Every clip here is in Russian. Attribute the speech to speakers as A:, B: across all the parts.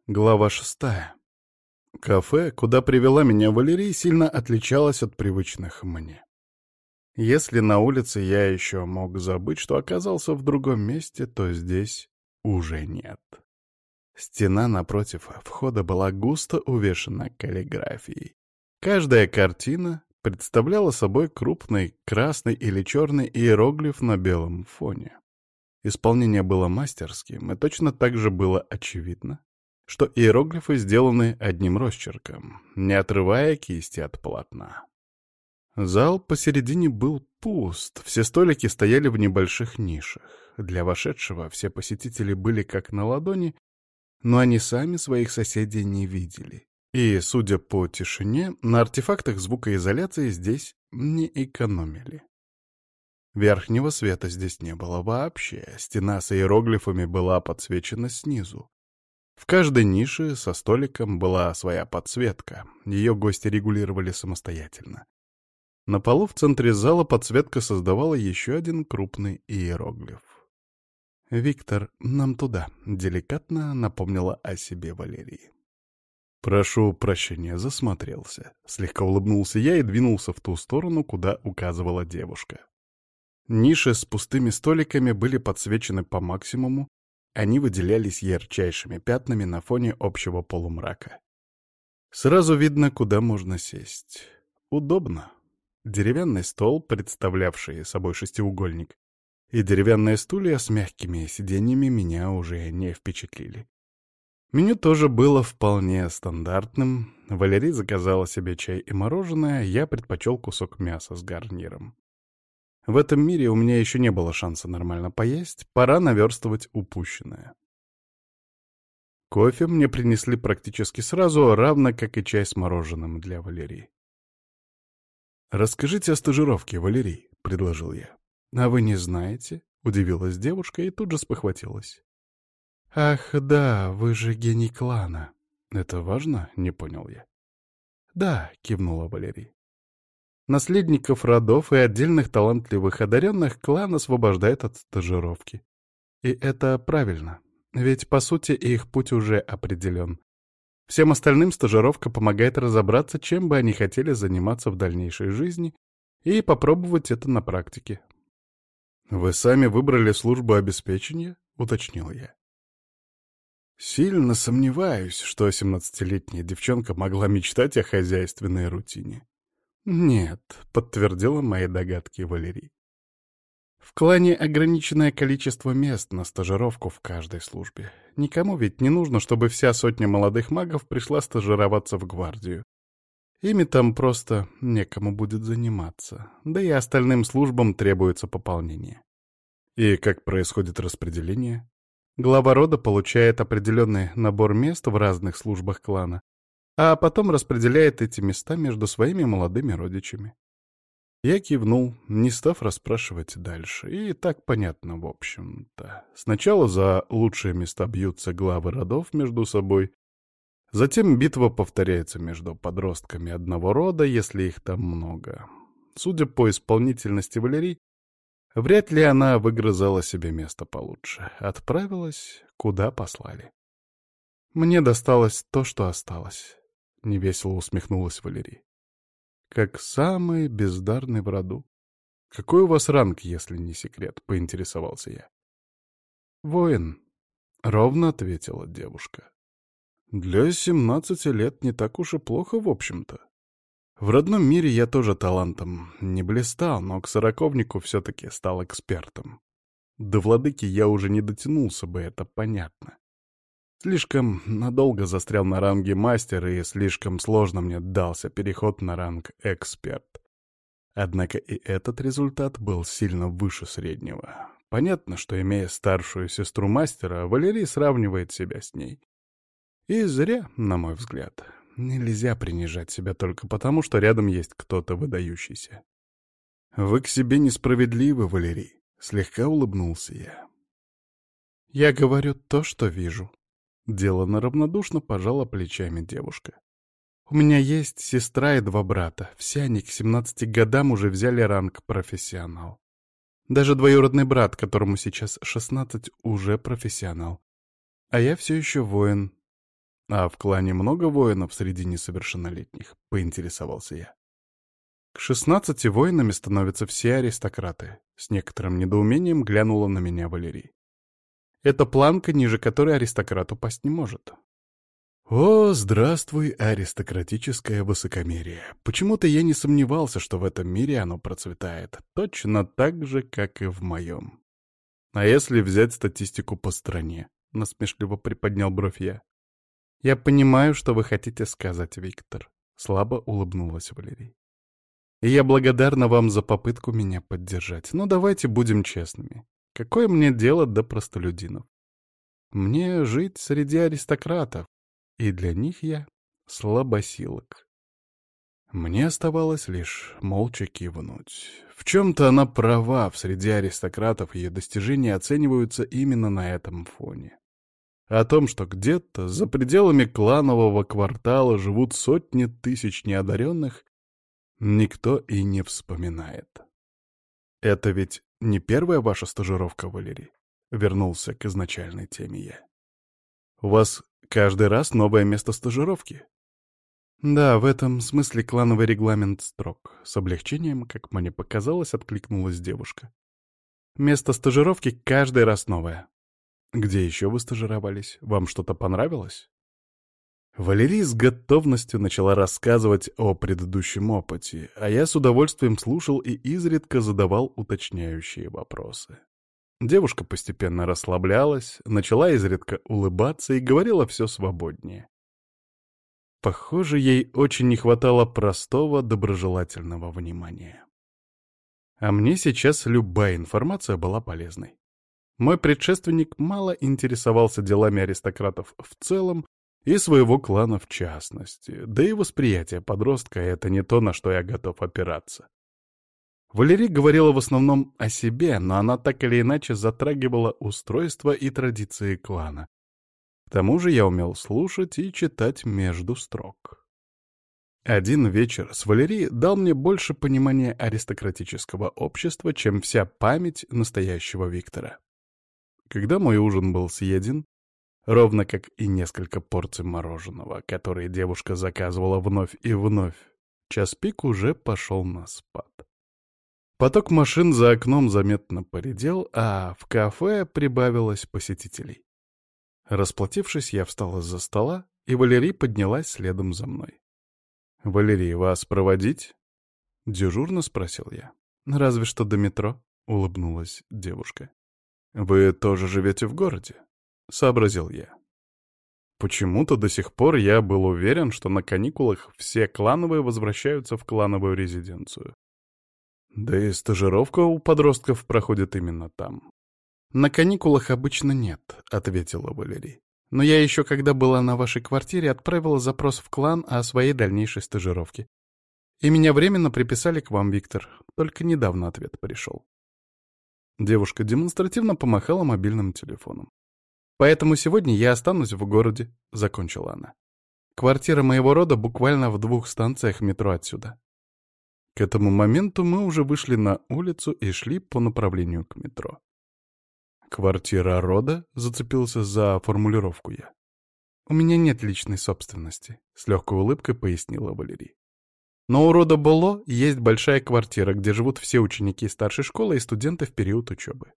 A: Глава 6. Кафе, куда привела меня Валерий, сильно отличалось от привычных мне. Если на улице я еще мог забыть, что оказался в другом месте, то здесь уже нет. Стена напротив входа была густо увешана каллиграфией. Каждая картина представляла собой крупный красный или черный иероглиф на белом фоне. Исполнение было мастерским, и точно так же было очевидно, что иероглифы сделаны одним росчерком, не отрывая кисти от полотна. Зал посередине был пуст, все столики стояли в небольших нишах. Для вошедшего все посетители были как на ладони, но они сами своих соседей не видели. И, судя по тишине, на артефактах звукоизоляции здесь не экономили. Верхнего света здесь не было вообще, стена с иероглифами была подсвечена снизу. В каждой нише со столиком была своя подсветка, ее гости регулировали самостоятельно. На полу в центре зала подсветка создавала еще один крупный иероглиф. «Виктор, нам туда», — деликатно напомнила о себе Валерий. «Прошу прощения, засмотрелся», — слегка улыбнулся я и двинулся в ту сторону, куда указывала девушка. Ниши с пустыми столиками были подсвечены по максимуму, они выделялись ярчайшими пятнами на фоне общего полумрака. Сразу видно, куда можно сесть. Удобно. Деревянный стол, представлявший собой шестиугольник, и деревянные стулья с мягкими сиденьями меня уже не впечатлили. Меню тоже было вполне стандартным. Валерий заказала себе чай и мороженое, я предпочел кусок мяса с гарниром. В этом мире у меня еще не было шанса нормально поесть, пора наверстывать упущенное. Кофе мне принесли практически сразу, равно как и чай с мороженым для Валерии. «Расскажите о стажировке, Валерий», — предложил я. «А вы не знаете?» — удивилась девушка и тут же спохватилась. «Ах, да, вы же гений клана». «Это важно?» — не понял я. «Да», — кивнула Валерий. Наследников родов и отдельных талантливых одаренных клан освобождает от стажировки. И это правильно, ведь, по сути, их путь уже определен. Всем остальным стажировка помогает разобраться, чем бы они хотели заниматься в дальнейшей жизни, и попробовать это на практике. «Вы сами выбрали службу обеспечения?» — уточнил я. Сильно сомневаюсь, что 17-летняя девчонка могла мечтать о хозяйственной рутине. «Нет», — подтвердила мои догадки Валерий. «В клане ограниченное количество мест на стажировку в каждой службе. Никому ведь не нужно, чтобы вся сотня молодых магов пришла стажироваться в гвардию. Ими там просто некому будет заниматься, да и остальным службам требуется пополнение». «И как происходит распределение?» Глава рода получает определенный набор мест в разных службах клана, а потом распределяет эти места между своими молодыми родичами. Я кивнул, не став расспрашивать дальше, и так понятно, в общем-то. Сначала за лучшие места бьются главы родов между собой, затем битва повторяется между подростками одного рода, если их там много. Судя по исполнительности Валерии, вряд ли она выгрызала себе место получше. Отправилась, куда послали. Мне досталось то, что осталось. — невесело усмехнулась Валерий. «Как самый бездарный в роду. Какой у вас ранг, если не секрет?» — поинтересовался я. «Воин», — ровно ответила девушка. «Для 17 лет не так уж и плохо, в общем-то. В родном мире я тоже талантом не блистал, но к сороковнику все-таки стал экспертом. До владыки я уже не дотянулся бы, это понятно. Слишком надолго застрял на ранге мастер, и слишком сложно мне дался переход на ранг эксперт. Однако и этот результат был сильно выше среднего. Понятно, что, имея старшую сестру мастера, Валерий сравнивает себя с ней. И зря, на мой взгляд. Нельзя принижать себя только потому, что рядом есть кто-то выдающийся. «Вы к себе несправедливы, Валерий», — слегка улыбнулся я. «Я говорю то, что вижу». Делано равнодушно пожала плечами девушка. «У меня есть сестра и 2 брата. Все они к 17 годам уже взяли ранг профессионал. Даже двоюродный брат, которому сейчас 16, уже профессионал. А я все еще воин. А в клане много воинов среди несовершеннолетних? Поинтересовался я. К 16 воинами становятся все аристократы. С некоторым недоумением глянула на меня Валерий. Это планка, ниже которой аристократ упасть не может. О, здравствуй, аристократическое высокомерие. Почему-то я не сомневался, что в этом мире оно процветает, точно так же, как и в моем. А если взять статистику по стране? Насмешливо приподнял бровь я. Я понимаю, что вы хотите сказать, Виктор. Слабо улыбнулась Валерий. И я благодарна вам за попытку меня поддержать. Но давайте будем честными. Какое мне дело до простолюдинов? Мне жить среди аристократов, и для них я слабосилок. Мне оставалось лишь молча кивнуть. В чем-то она права, в среди аристократов ее достижения оцениваются именно на этом фоне. О том, что где-то за пределами кланового квартала живут сотни тысяч неодаренных, никто и не вспоминает. «Это ведь не первая ваша стажировка, Валерий?» — вернулся к изначальной теме я. «У вас каждый раз новое место стажировки?» «Да, в этом смысле клановый регламент строг». С облегчением, как мне показалось, откликнулась девушка. «Место стажировки каждый раз новое». «Где еще вы стажировались? Вам что-то понравилось?» Валерий с готовностью начала рассказывать о предыдущем опыте, а я с удовольствием слушал и изредка задавал уточняющие вопросы. Девушка постепенно расслаблялась, начала изредка улыбаться и говорила все свободнее. Похоже, ей очень не хватало простого, доброжелательного внимания. А мне сейчас любая информация была полезной. Мой предшественник мало интересовался делами аристократов в целом и своего клана в частности, да и восприятие подростка — это не то, на что я готов опираться. Валерий говорила в основном о себе, но она так или иначе затрагивала устройство и традиции клана. К тому же я умел слушать и читать между строк. Один вечер с Валерией дал мне больше понимания аристократического общества, чем вся память настоящего Виктора. Когда мой ужин был съеден, ровно как и несколько порций мороженого, которые девушка заказывала вновь и вновь, час пик уже пошел на спад. Поток машин за окном заметно поредел, а в кафе прибавилось посетителей. Расплатившись, я встал из-за стола, и Валерий поднялась следом за мной. «Валерий, вас проводить?» — дежурно спросил я. «Разве что до метро», — улыбнулась девушка. «Вы тоже живете в городе?» — сообразил я. Почему-то до сих пор я был уверен, что на каникулах все клановые возвращаются в клановую резиденцию. Да и стажировка у подростков проходит именно там. «На каникулах обычно нет», — ответила Валерий. «Но я еще, когда была на вашей квартире, отправила запрос в клан о своей дальнейшей стажировке. И меня временно приписали к вам, Виктор. Только недавно ответ пришел». Девушка демонстративно помахала мобильным телефоном. «Поэтому сегодня я останусь в городе», — закончила она. «Квартира моего рода буквально в 2 станциях метро отсюда». К этому моменту мы уже вышли на улицу и шли по направлению к метро. «Квартира рода?» — зацепился за формулировку я. «У меня нет личной собственности», — с легкой улыбкой пояснила Валерий. «Но у рода Боло есть большая квартира, где живут все ученики старшей школы и студенты в период учебы».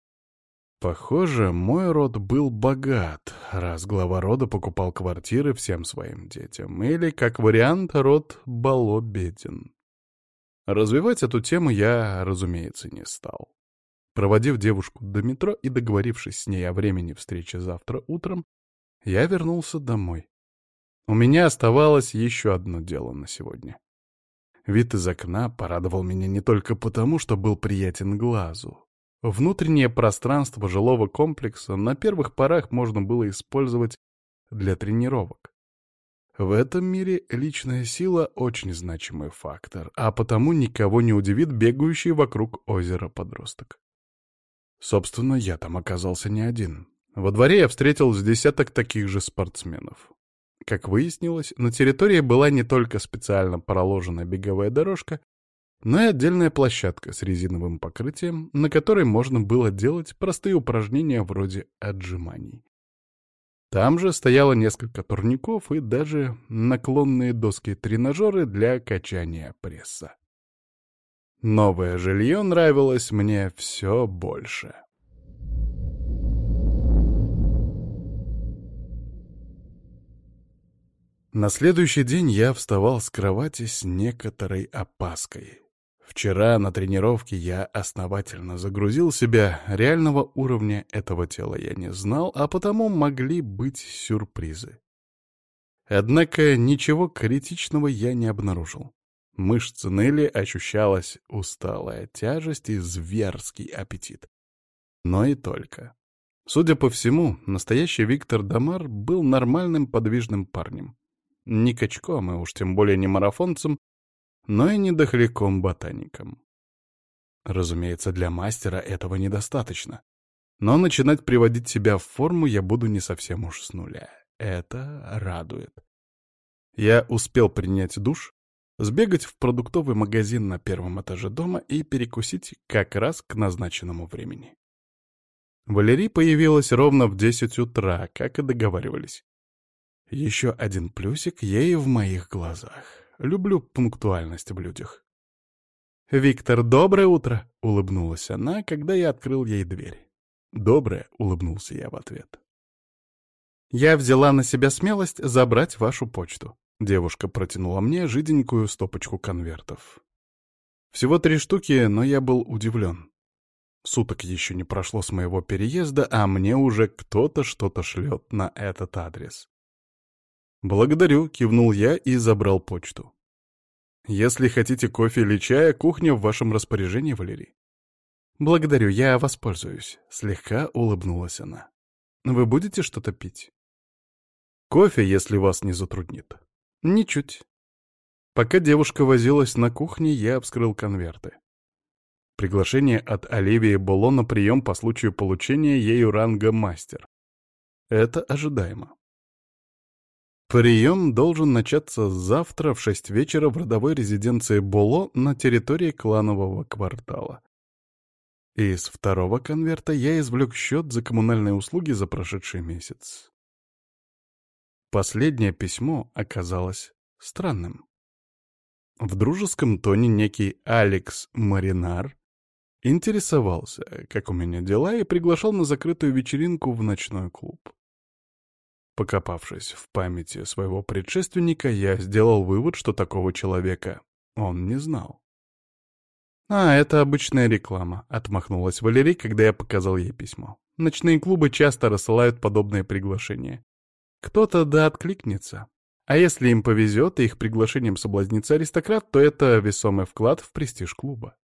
A: Похоже, мой род был богат, раз глава рода покупал квартиры всем своим детям. Или, как вариант, род Боло беден. Развивать эту тему я, разумеется, не стал. Проводив девушку до метро и договорившись с ней о времени встречи завтра утром, я вернулся домой. У меня оставалось еще одно дело на сегодня. Вид из окна порадовал меня не только потому, что был приятен глазу. Внутреннее пространство жилого комплекса на первых порах можно было использовать для тренировок. В этом мире личная сила — очень значимый фактор, а потому никого не удивит бегающий вокруг озера подросток. Собственно, я там оказался не один. Во дворе я встретил с десяток таких же спортсменов. Как выяснилось, на территории была не только специально проложена беговая дорожка, но и отдельная площадка с резиновым покрытием, на которой можно было делать простые упражнения вроде отжиманий. Там же стояло несколько турников и даже наклонные доски-тренажеры для качания пресса. Новое жилье нравилось мне все больше. На следующий день я вставал с кровати с некоторой опаской. Вчера на тренировке я основательно загрузил себя, реального уровня этого тела я не знал, а потому могли быть сюрпризы. Однако ничего критичного я не обнаружил. Мышцы ныли, ощущалась усталая тяжесть и зверский аппетит. Но и только. Судя по всему, настоящий Виктор Дамар был нормальным подвижным парнем. Не качком, и уж тем более не марафонцем, но и не дохляком-ботаником. Разумеется, для мастера этого недостаточно. Но начинать приводить себя в форму я буду не совсем уж с нуля. Это радует. Я успел принять душ, сбегать в продуктовый магазин на первом этаже дома и перекусить как раз к назначенному времени. Валерий появилась ровно в 10 утра, как и договаривались. Еще один плюсик ей в моих глазах. Люблю пунктуальность в людях. «Виктор, доброе утро!» — улыбнулась она, когда я открыл ей дверь. «Доброе!» — улыбнулся я в ответ. «Я взяла на себя смелость забрать вашу почту». Девушка протянула мне жиденькую стопочку конвертов. Всего 3 штуки, но я был удивлен. Суток еще не прошло с моего переезда, а мне уже кто-то что-то шлет на этот адрес. «Благодарю», — кивнул я и забрал почту. «Если хотите кофе или чая, кухня в вашем распоряжении, Валерий». «Благодарю, я воспользуюсь», — слегка улыбнулась она. «Вы будете что-то пить?» «Кофе, если вас не затруднит». «Ничуть». Пока девушка возилась на кухне, я вскрыл конверты. Приглашение от Оливии Боло на прием по случаю получения ею ранга мастер. Это ожидаемо. Прием должен начаться завтра в 6 вечера в родовой резиденции Боло на территории кланового квартала. Из второго конверта я извлек счет за коммунальные услуги за прошедший месяц. Последнее письмо оказалось странным. В дружеском тоне некий Алекс Маринар интересовался, как у меня дела, и приглашал на закрытую вечеринку в ночной клуб. Покопавшись в памяти своего предшественника, я сделал вывод, что такого человека он не знал. «А, это обычная реклама», — отмахнулась Валерий, когда я показал ей письмо. «Ночные клубы часто рассылают подобные приглашения. Кто-то да откликнется. А если им повезет, и их приглашением соблазнится аристократ, то это весомый вклад в престиж клуба».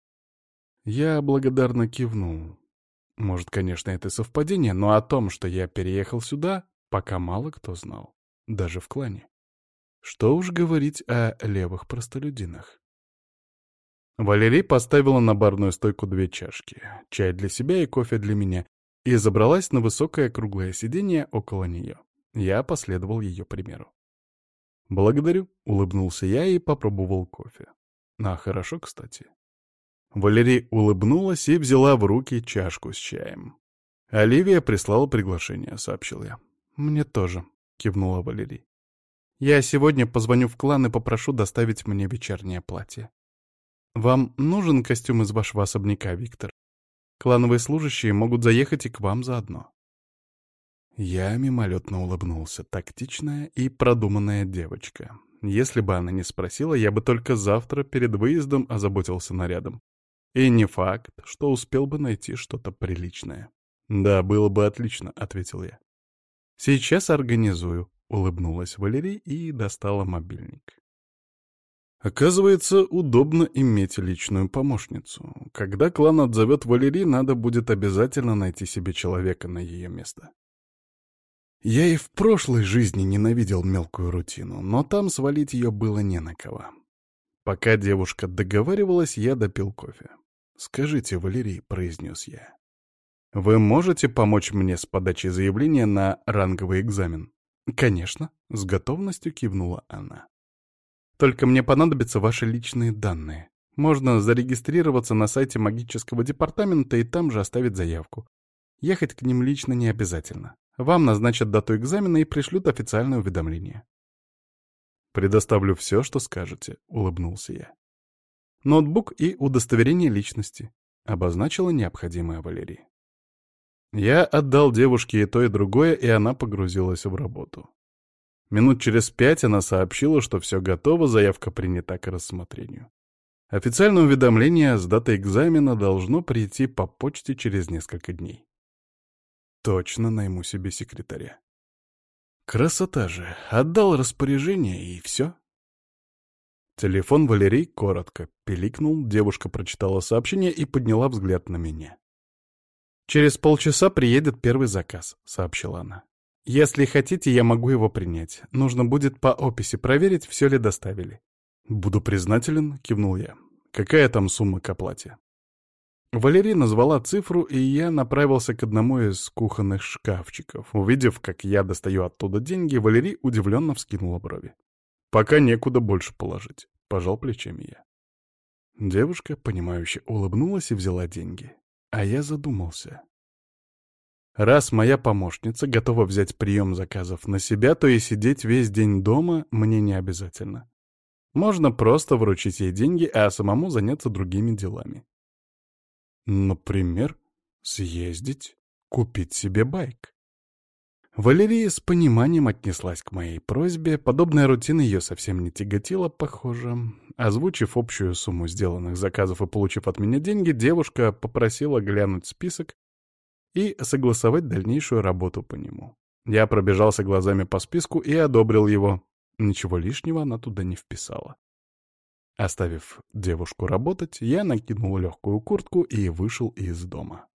A: Я благодарно кивнул. Может, конечно, это совпадение, но о том, что я переехал сюда, пока мало кто знал, даже в клане. Что уж говорить о левых простолюдинах. Валерий поставила на барную стойку 2 чашки, чай для себя и кофе для меня, и забралась на высокое круглое сиденье около нее. Я последовал ее примеру. «Благодарю», — улыбнулся я и попробовал кофе. Хорошо, кстати. Валерий улыбнулась и взяла в руки чашку с чаем. «Оливия прислала приглашение», — сообщил я. «Мне тоже», — кивнула Валерий. «Я сегодня позвоню в клан и попрошу доставить мне вечернее платье. Вам нужен костюм из вашего особняка, Виктор? Клановые служащие могут заехать и к вам заодно». Я мимолетно улыбнулся. Тактичная и продуманная девочка. Если бы она не спросила, я бы только завтра перед выездом озаботился нарядом. И не факт, что успел бы найти что-то приличное. «Да, было бы отлично», — ответил я. «Сейчас организую», — улыбнулась Валерий и достала мобильник. Оказывается, удобно иметь личную помощницу. Когда клан отзовет Валерий, надо будет обязательно найти себе человека на ее место. Я и в прошлой жизни ненавидел мелкую рутину, но там свалить ее было не на кого. Пока девушка договаривалась, я допил кофе. «Скажите, Валерий», — произнес я, — «вы можете помочь мне с подачей заявления на ранговый экзамен?» «Конечно», — с готовностью кивнула она. «Только мне понадобятся ваши личные данные. Можно зарегистрироваться на сайте магического департамента и там же оставить заявку. Ехать к ним лично не обязательно. Вам назначат дату экзамена и пришлют официальное уведомление. «Предоставлю все, что скажете», — улыбнулся я. «Ноутбук и удостоверение личности», — обозначила необходимое Валерия. Я отдал девушке и то, и другое, и она погрузилась в работу. Минут через 5 она сообщила, что все готово, заявка принята к рассмотрению. Официальное уведомление с датой экзамена должно прийти по почте через несколько дней. Точно найму себе секретаря. Красота же. Отдал распоряжение, и все. Телефон Валерий коротко пиликнул, девушка прочитала сообщение и подняла взгляд на меня. «Через полчаса приедет первый заказ», — сообщила она. «Если хотите, я могу его принять. Нужно будет по описи проверить, все ли доставили». «Буду признателен», — кивнул я. «Какая там сумма к оплате?» Валерия назвала цифру, и я направился к одному из кухонных шкафчиков. Увидев, как я достаю оттуда деньги, Валерия удивленно вскинула брови. «Пока некуда больше положить», — пожал плечами я. Девушка, понимающе улыбнулась и взяла деньги. А я задумался. Раз моя помощница готова взять прием заказов на себя, то и сидеть весь день дома мне не обязательно. Можно просто вручить ей деньги, а самому заняться другими делами. Например, съездить, купить себе байк. Валерия с пониманием отнеслась к моей просьбе, подобная рутина ее совсем не тяготила, похоже. Озвучив общую сумму сделанных заказов и получив от меня деньги, девушка попросила глянуть список и согласовать дальнейшую работу по нему. Я пробежался глазами по списку и одобрил его. Ничего лишнего она туда не вписала. Оставив девушку работать, я накинул легкую куртку и вышел из дома.